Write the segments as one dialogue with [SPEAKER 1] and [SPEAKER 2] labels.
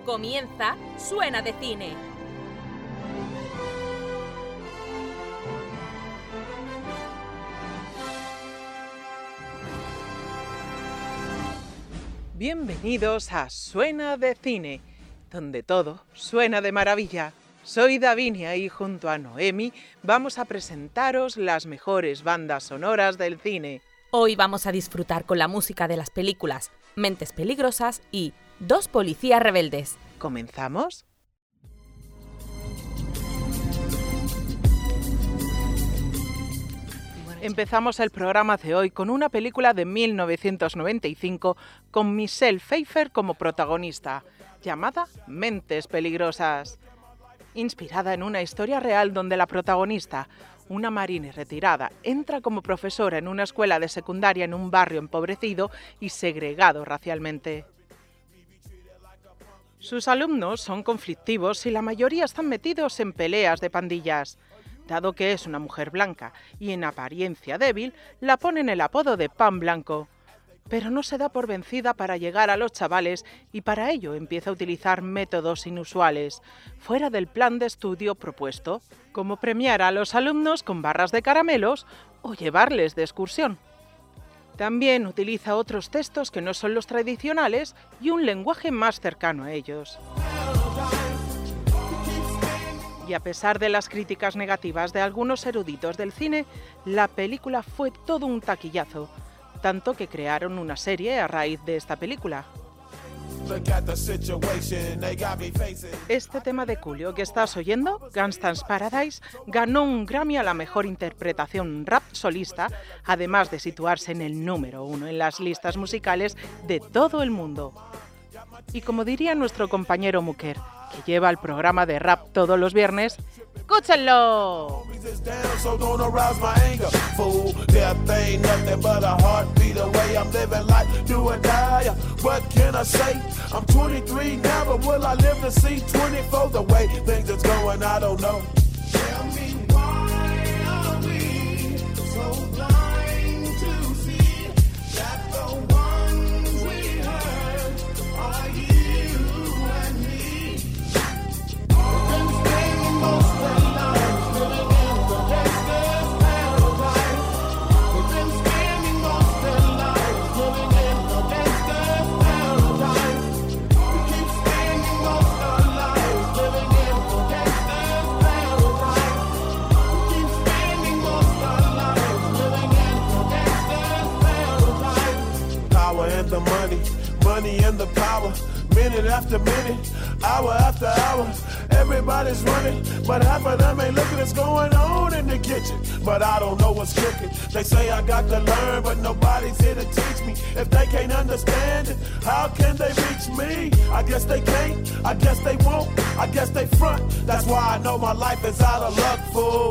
[SPEAKER 1] Comienza Suena de Cine.
[SPEAKER 2] Bienvenidos a Suena de Cine, donde todo suena de maravilla. Soy Davinia y junto a Noemi vamos a presentaros las mejores bandas sonoras del cine.
[SPEAKER 1] Hoy vamos a disfrutar con la música de las películas Mentes Peligrosas y Dos Policías Rebeldes.
[SPEAKER 2] ¿Comenzamos? Empezamos el programa de hoy con una película de 1995 con Michelle Pfeiffer como protagonista, llamada Mentes Peligrosas. Inspirada en una historia real donde la protagonista, una marine retirada, entra como profesora en una escuela de secundaria en un barrio empobrecido y segregado racialmente. Sus alumnos son conflictivos y la mayoría están metidos en peleas de pandillas. Dado que es una mujer blanca y en apariencia débil, la ponen el apodo de Pan Blanco. Pero no se da por vencida para llegar a los chavales y para ello empieza a utilizar métodos inusuales, fuera del plan de estudio propuesto, como premiar a los alumnos con barras de caramelos o llevarles de excursión. También utiliza otros textos que no son los tradicionales y un lenguaje más cercano a ellos. Y a pesar de las críticas negativas de algunos eruditos del cine, la película fue todo un taquillazo, tanto que crearon una serie a raíz de esta película. Este tema de Coolio que estás oyendo, Gangsta's Paradise, ganó un Grammy a la mejor interpretación rap solista, además de situarse en el número 1 en las listas musicales de todo el mundo. Y como diría nuestro compañero Muker, que lleva el programa de rap todos los viernes, ¡escúchenlo!
[SPEAKER 3] Money and the power, minute after minute, hour after hour, everybody's running, but half of them ain't looking what's going on in the kitchen, but I don't know what's cooking. They say I got to learn, but nobody's here to teach me. If they can't understand it, how can they reach me? I guess they can't, I guess they won't, I guess they front. That's why I know my life is out of luck, fool.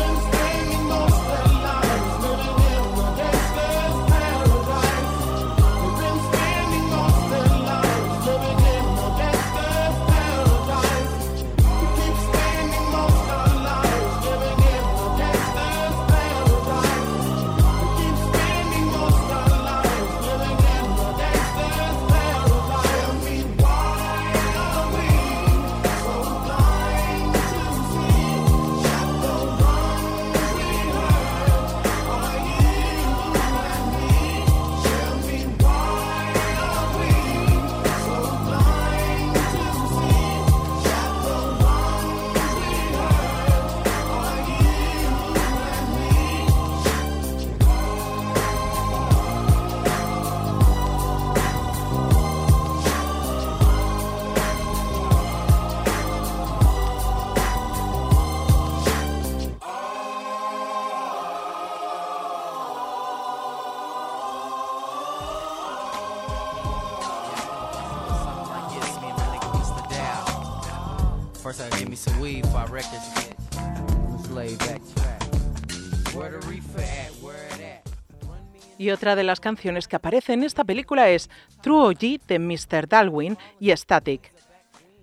[SPEAKER 2] Y otra de las canciones que aparece en esta película es True OG de Mr. Darwin y Static.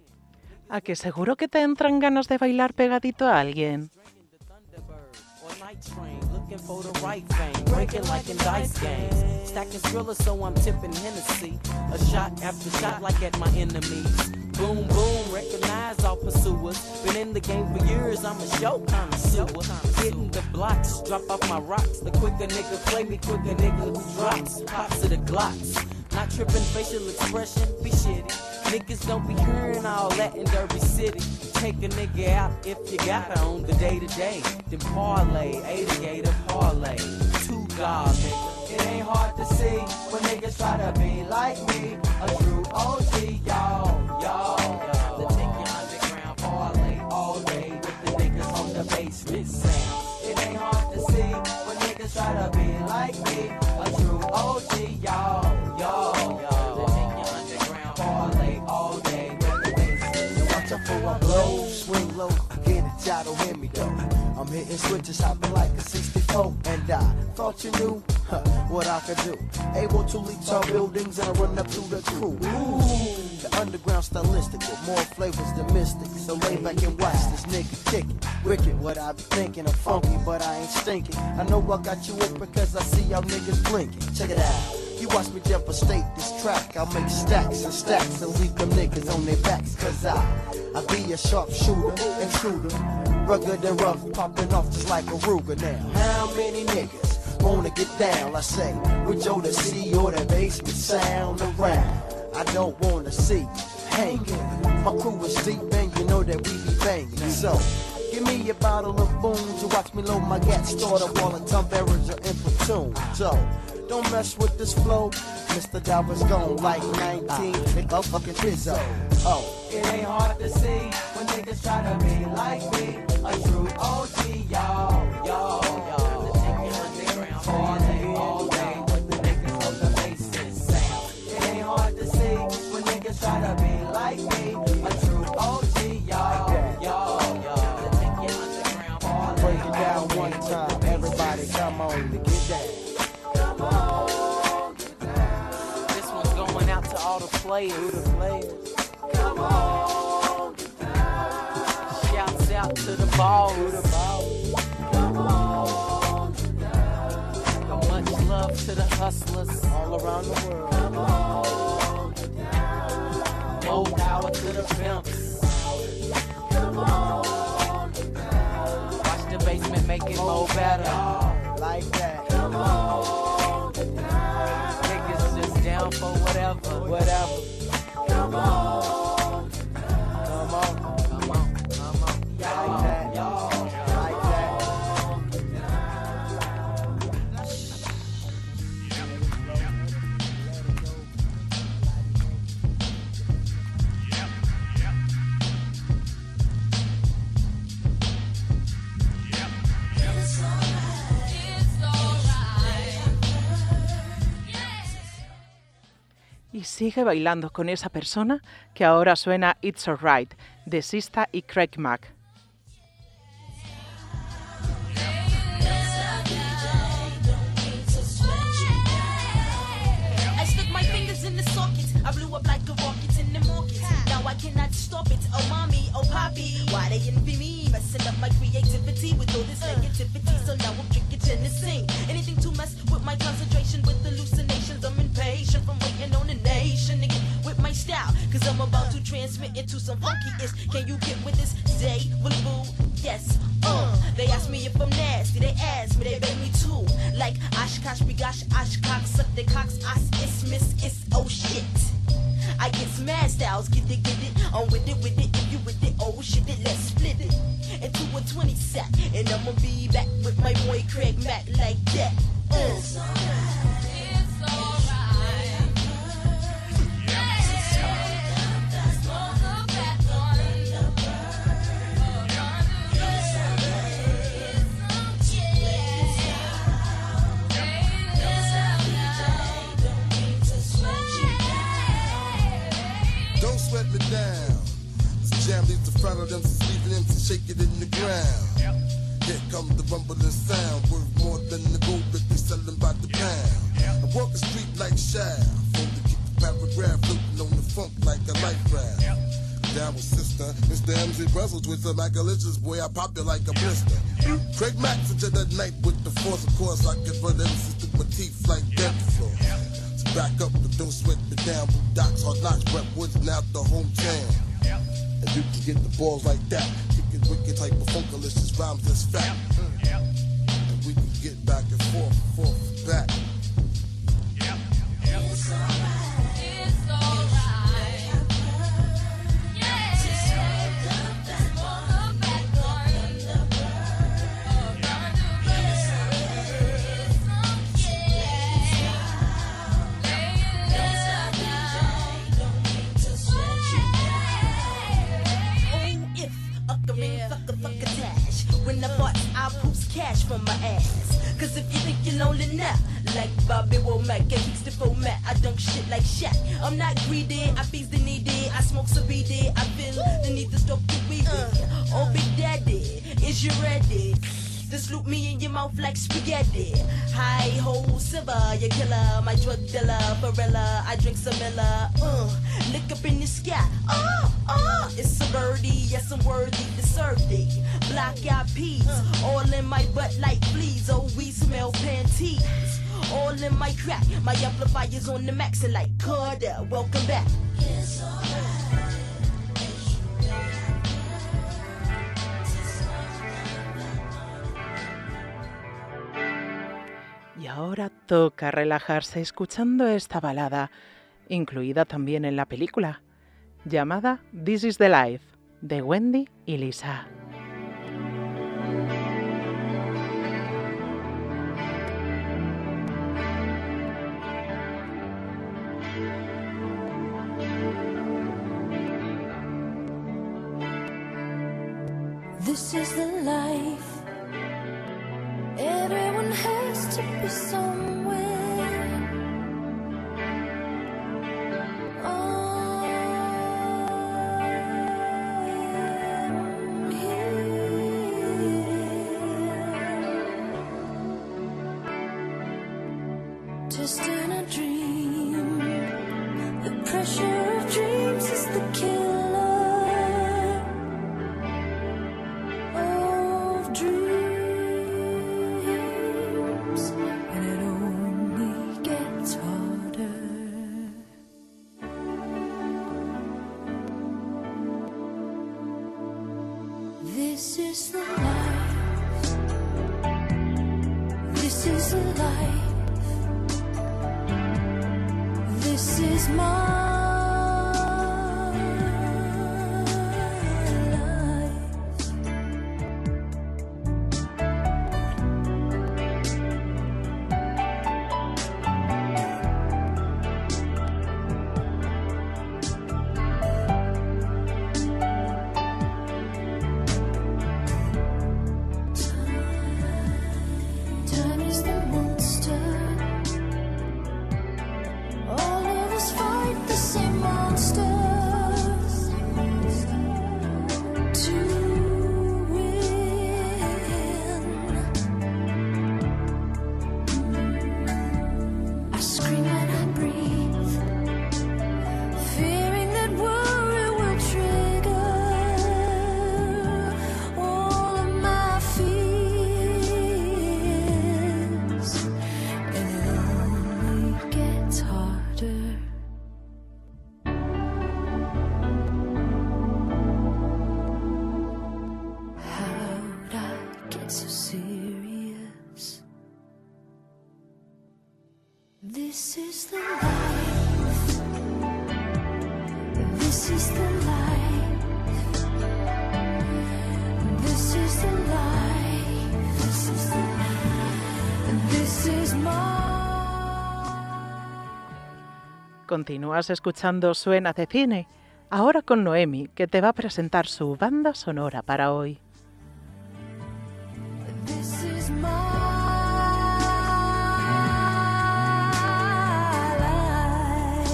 [SPEAKER 2] ¿A que seguro que te entran ganas de bailar pegadito a alguien?
[SPEAKER 4] train, looking for the right thing, breaking like in dice games. Stacking thrillers, so I'm tipping Hennessy. A shot after shot like at my enemies. Boom, boom, recognize all pursuers. Been in the game for years, I'm a show connoisseur. Hitting the blocks, drop off my rocks. The quicker nigga play me, quicker nigga who drops. Pops to the glocks. Not tripping facial expression, be shitty. Niggas don't be hearing all that in Derby City. Take a nigga out if you got her on the day-to-day. Then parlay, A-to-Gator parlay. $2, nigga. It ain't hard to see when niggas try to be like me. A true OG, y'all. To take your underground parlay all day with the niggas on the basement sound. It ain't hard to see when niggas try to be like me. A true OG, y'all. To take your underground parlay all day with the basement.
[SPEAKER 5] Watch out for I blow, swing low, get it, y'all don't hear me though. I'm hitting switches, hopping like a 64, and I thought you knew what I could do. Able to leap tall buildings and I run up to the crew. Ooh, the underground stylistic with more flavors than mystics. So lay back and watch this nigga kick it. Wicked, what I be thinking, I'm funky, but I ain't stinking. I know I got you open because I see y'all niggas blinking. Check it out. You watch me devastate this track. I'll make stacks and stacks and leave them niggas on their backs. Cause I be a sharp shooter, intruder, rugged and rough, popping off just like a Ruger now. How many niggas wanna get down? I say, with Joe the C or that basement sound around. I don't wanna see hanging. My crew is deep and you know that we be banging. So, give me a bottle of booze to watch me load my gas. Start up while the tongue bearers are in platoon. So, don't mess with this flow. Mr. Dollar's gone like 19. Motherfucking Pizzo. Oh,
[SPEAKER 4] it ain't hard to see when niggas try to be like me. A true OG, y'all. To take your underground all day with the niggas on the basement sound. It ain't hard to see when niggas try to be like me. A true OG, y'all. To take your underground all day.
[SPEAKER 5] Break it down one time. Everybody come on to get down.
[SPEAKER 4] This one's going out to all the players.
[SPEAKER 5] Come on, get down.
[SPEAKER 4] Shouts out to the balls.
[SPEAKER 5] Come on, get down.
[SPEAKER 4] Much love to the hustlers
[SPEAKER 5] All around the world.
[SPEAKER 4] Come on, get down. More power to the pimps.
[SPEAKER 5] Come on, get down.
[SPEAKER 4] Watch the basement make it more better.
[SPEAKER 5] Like that. Come on, get down.
[SPEAKER 4] Niggas just down for whatever.
[SPEAKER 5] Come on. Come on. Like that. Like that.
[SPEAKER 2] Y sigue bailando con esa persona que ahora suena It's Alright, de Sista y Craig Mack.
[SPEAKER 6] I stuck my fingers in the socket. I blew up like a rocket in the market. Now I cannot stop it. Oh mommy, oh poppy, why they envy me? Messing up my creativity with all this negativity. So now I'm drinking Tennessee. Anything to mess with my concentration, with hallucinations. I'm impatient from waiting on the nation to get with my style. Cause I'm about to transmit into some funky-ish. Can you get with this day? Well, boo, yes. They ask me if I'm nasty. They ask me, they beg me too. Like Oshkosh, Bigosh, Oshkosh, suck their cocks, it's miss, it's oh shit. I get mad styles, get it, I'm with it, if you with it, oh shit, let's split it into a 20 sack, and I'ma be back with my boy Craig Mack like that. It's alright, it's alright.
[SPEAKER 7] Don't sweat me down. This jam leaves the front of them, leaving them to shake it in the ground. Here comes the rumbling sound, worth more than the gold that they selling by the pound. I walk the street like Shaft, from to keep the paragraph floating on the funk like a life raft. Daryl's sister. Mr. MC Brussels with some accolades, boy, I pop you like a blister. Craig Max into the night with the force, of course, I can run MCs through my teeth like dead floor. So back up, but don't sweat me down. Boondocks, Hard Knocks, Brentwood's now the hometown. And you can get the balls like that. Kicking wicked type of funkalicious rhymes that's fat. And we can get back and forth, back.
[SPEAKER 6] It's alright. It's alright. Yeah. Just hold up that
[SPEAKER 8] When I bought, I boost cash from my ass. Cause if you think you're lonely now, like Bobby Womack and 64 Matt, I dunk shit like Shaq. I'm not greedy, I feast the needy, I smoke some BD, I feel the need to stop the weed. Oh, Big Daddy, is you ready? To sloop me in your mouth like spaghetti. Hi ho, silver, you killer, my drug dealer, Barilla, I drink some Miller. Look up in the sky, it's a birdie, yes I'm worthy to serve thee. Black-eyed peas, all in my butt like fleas. Oh, we smell panties, all in my crack. My amplifier's on the max and like Carter, welcome back.
[SPEAKER 6] It's alright.
[SPEAKER 2] Y ahora toca relajarse escuchando esta balada, incluida también en la película, llamada This is the Life, de Wendy y Lisa.
[SPEAKER 6] This is the life. Everyone has to be somewhere. I'm here. Just in a dream. The pressure of dreams is the killer. This is the life. This is the life. This is my life. Time is the monster. All of us fight the same monster. To win. I scream and I breathe, fearing that worry will trigger all of my fears, and it only gets harder. How'd I get so serious? This is the life. This is the life. This is the life. This is the life. This is my.
[SPEAKER 2] Continúas escuchando Suena de Cine, ahora con Noemi, que te va a presentar su banda sonora para hoy.
[SPEAKER 6] This is my life.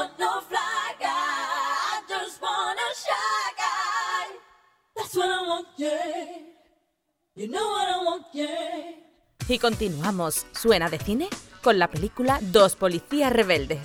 [SPEAKER 8] want no fly guy. I just want a shy guy. That's what I want, yeah. You know what I want, yeah.
[SPEAKER 1] Y continuamos, ¿suena de cine? Con la película Dos policías rebeldes.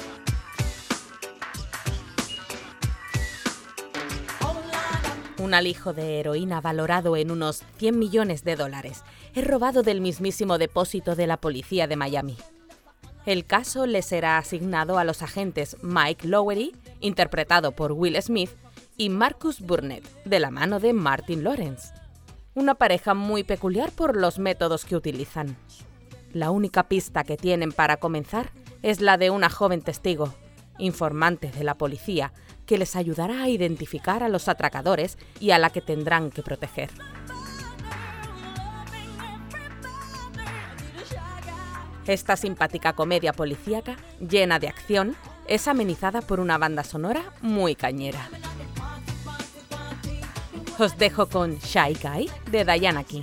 [SPEAKER 1] Un alijo de heroína valorado en unos $100 millones es robado del mismísimo depósito de la policía de Miami. El caso le será asignado a los agentes Mike Lowery, interpretado por Will Smith, y Marcus Burnett, de la mano de Martin Lawrence. Una pareja muy peculiar por los métodos que utilizan. La única pista que tienen para comenzar es la de una joven testigo, informante de la policía, que les ayudará a identificar a los atracadores y a la que tendrán que proteger. Esta simpática comedia policíaca, llena de acción, es amenizada por una banda sonora muy cañera. Os dejo con Shy Guy de Diana King.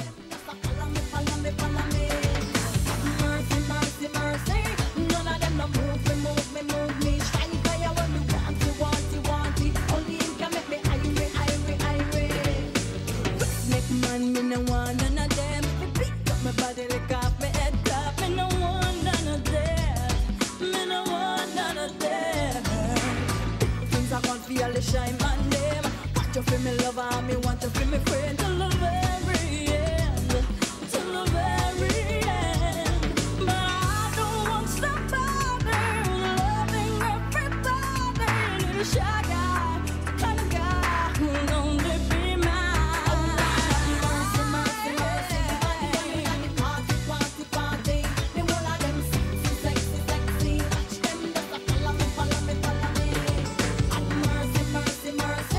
[SPEAKER 8] You feel me lover, me want to feel me friend till the very end, till the very end. But I don't want somebody loving everybody. Need a shy guy, the kind of guy who'll only be mine. Mercy, mercy, mercy, party, party, party. Me all of them sexy, sexy, sexy. Them just a follow me, follow me, follow me. Mercy, mercy, mercy.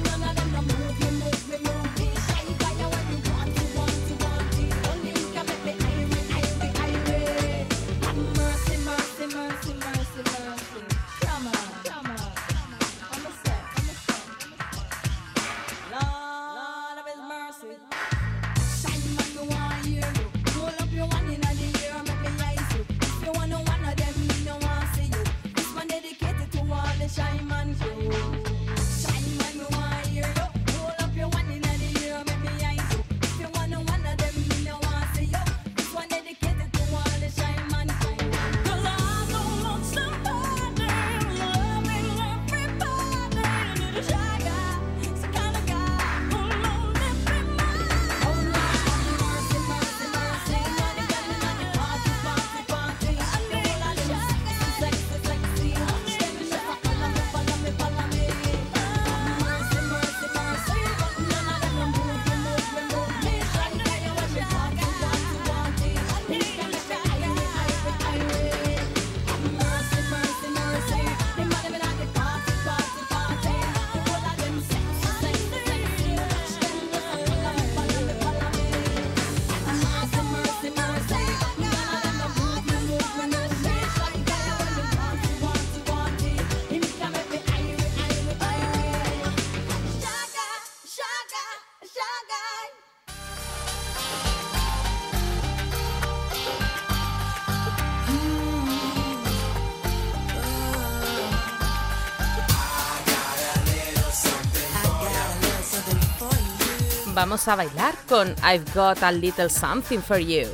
[SPEAKER 1] Vamos a bailar con I've Got a Little Something for You.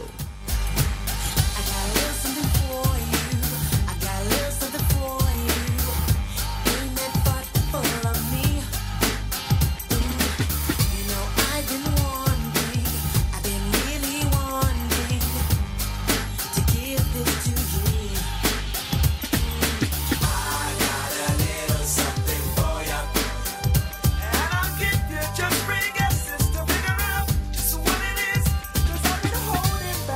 [SPEAKER 3] Just bring it, sister, figure out just what it is. 'Cause I've been holding back.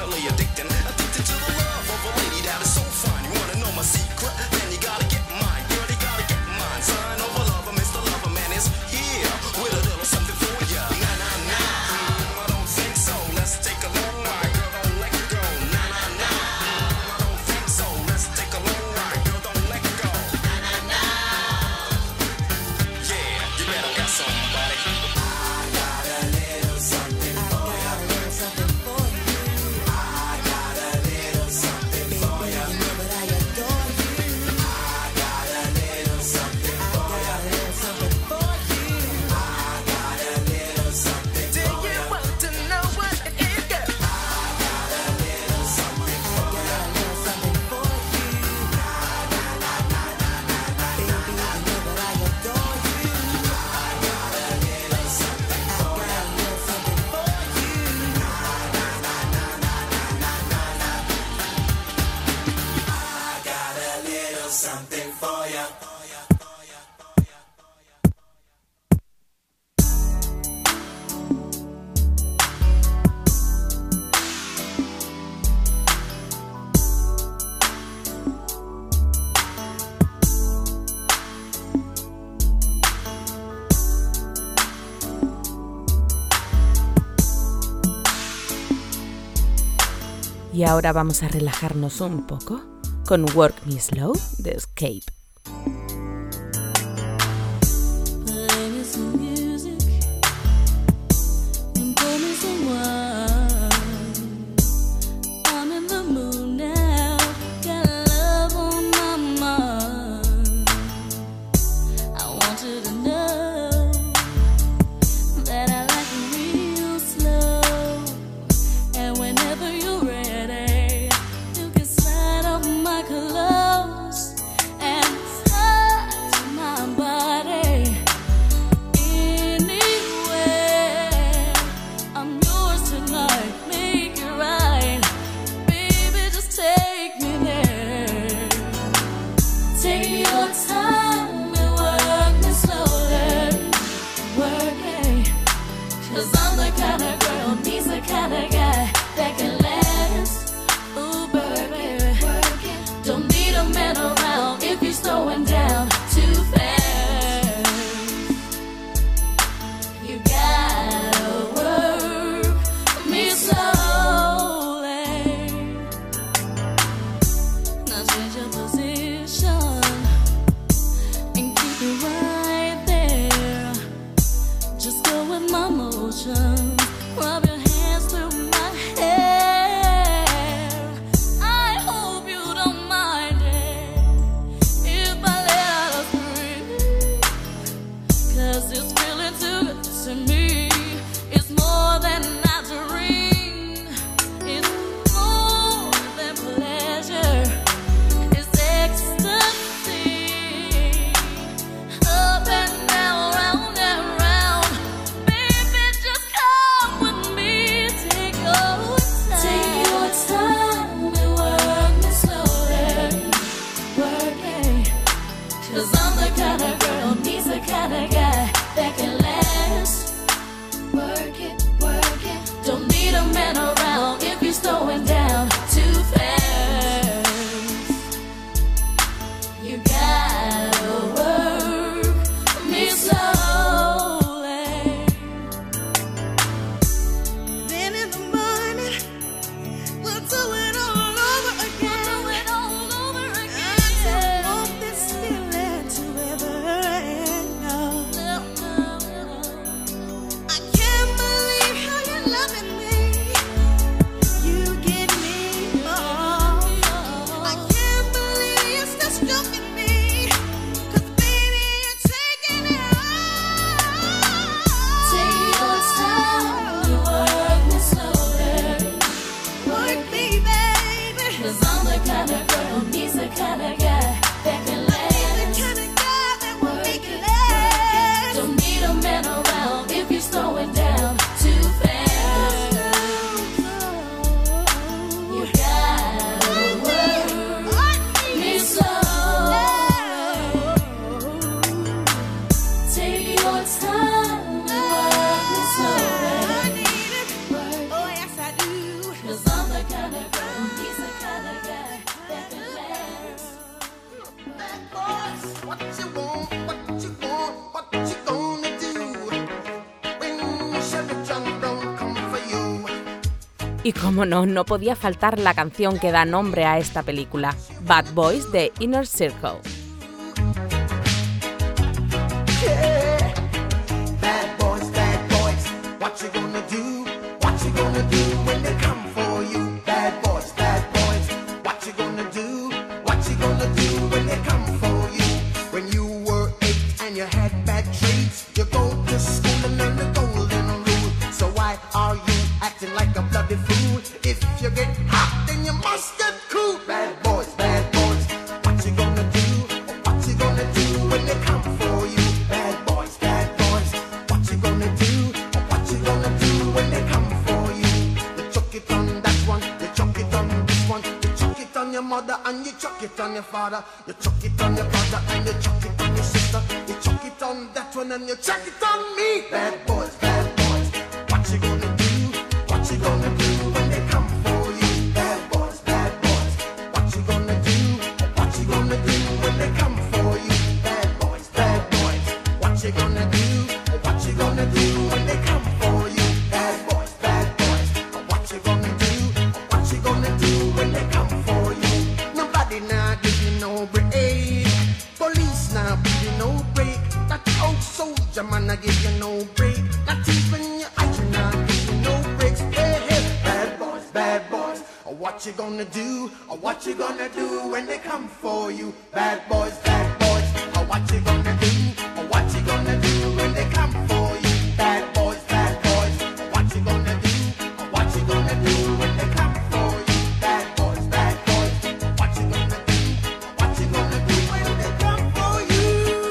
[SPEAKER 9] definitely addicted to the love of a lady that is so fine. You wanna know my secret? Then you gotta get mine. Girl, you gotta get mine. Sign over lover, Mr. Lover Man is here with a little something for ya. Nah, nah, nah, I don't think so. Let's take a long ride, girl, don't let go. Nah, nah, nah, I don't think so. Let's take a long ride, girl, don't let go. Nah, nah, nah. Yeah, you better get somebody. I got a little something for ya. I got a little something for ya. You know that I adore you. I got a little something for ya. I got a little something for you. I got a little something for ya. Do you want to know what it is, girl? I got a little something for ya. I got a little something for you. Na na na na na na. Baby, you know that I adore you. I got a little something for ya. I got a little something for you. Na na na na na na na na. I got a little something for ya.
[SPEAKER 1] Y ahora vamos a relajarnos un poco con Work Me Slow de Escape.
[SPEAKER 8] Play me some music and pour me some wine. I'm in the mood now, got love on my mind. I want you to know that I like it real slow. And whenever you're ready, you can slide off my clothes and touch my body. Anywhere, I'm yours tonight. Make it right, baby. Just take me there. Take your time and work me slowly. Work it, 'cause I'm the kind of girl needs the kind of guy that can last. Ooh, baby, work it. Don't need a man around if you're slowing down too fast. You gotta work me slowly. Now change your position and keep it right there. Just go with my motion. Rub your hands through my hair. I hope you don't mind it if I let out a scream, 'cause it's feeling too good to me. It's more than a dream. It's more than pleasure. It's ecstasy. Up and down, round and round. Baby, just come with me. Take your time. Take your time and work me slowly. Work it, 'cause I'm the kind of girl needs the kind of guy that can last. Work it, work it. Don't need a man around if you're slowing down too fast. You gotta work me slowly. Then in the morning, we'll do it all over again. We'll do it all over again. I don't want this feeling to ever end. No. I can't believe how you're loving me. You get me more. I can't believe you're still stroking me. 'Cause baby, you're taking it all. Take your time and work me slowly. Work me, baby. 'Cause I'm the kind of girl needs the kind of guy that can last. The kind of guy that will make it last. Don't need a man around if you're slowing down too fast. You gotta work me slow. Take your time and work me slowly. Oh yes I do. 'Cause I'm the kind
[SPEAKER 1] Y como no podía faltar la canción que da nombre a esta película, Bad Boys de Inner Circle.
[SPEAKER 5] Yeah. Bad boys, what you gonna do? What you gonna do when they come for you? Bad boys, what you gonna do? What you gonna do when they come for you? When you were 8 and you had bad traits, you go to school and learn the golden rule. So why are you acting like a bloody fool? If you get hot, then you must get cool. Bad boys, what you gonna do? What you gonna do when they come for you? Bad boys, what you gonna do? What you gonna do when they come for you? You chuck it on that one, you chuck it on this one, you chuck it on your mother and you chuck it on your father, you chuck it on your brother and you chuck it on your sister, you chuck it on that one and you chuck it on me. Bad boys, what you gonna do? What you gonna do when they come for you? Bad boys, what you gonna do? What you gonna do when they come for you? Bad boys, what you gonna do? What you gonna do when they come for you? Bad boys, what you gonna do? What you gonna do when they come for you? Nobody now give you no break. Police now give you no break. That old soldier man I give you no break. Not even your iron now give you no breaks. Hey, bad boys, what you gonna do? What you gonna do when they come for you? Bad boys, what you gonna do? What you gonna do when they come for you? Bad boys, what you gonna do? What you gonna do when they come for you? Bad boys, what you gonna do? What you gonna do when they come for you?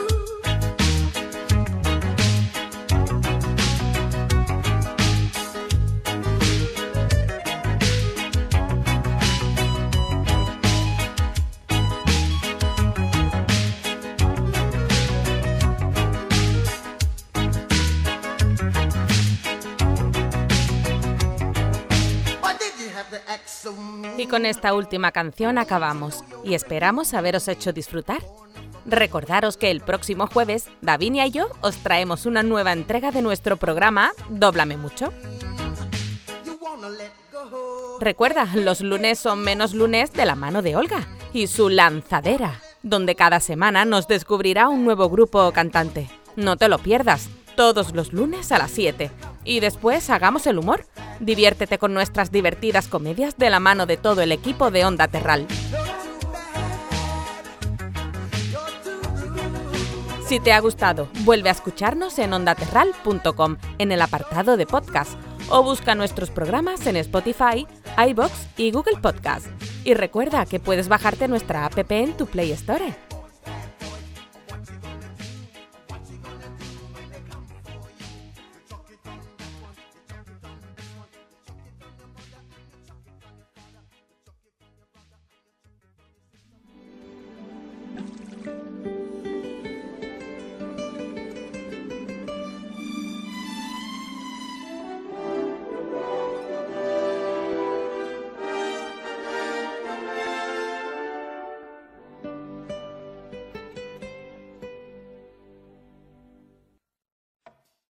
[SPEAKER 1] Y con esta última canción acabamos, y esperamos haberos hecho disfrutar. Recordaros que el próximo jueves, Davinia y yo os traemos una nueva entrega de nuestro programa Dóblame Mucho. Recuerda, los lunes son menos lunes de la mano de Olga y su lanzadera, donde cada semana nos descubrirá un nuevo grupo o cantante. No te lo pierdas, todos los lunes a las 7. Y después hagamos el humor. Diviértete con nuestras divertidas comedias de la mano de todo el equipo de Onda Terral. Si te ha gustado, vuelve a escucharnos en ondaterral.com en el apartado de podcast o busca nuestros programas en Spotify, iVoox y Google Podcast. Y recuerda que puedes bajarte nuestra app en tu Play Store.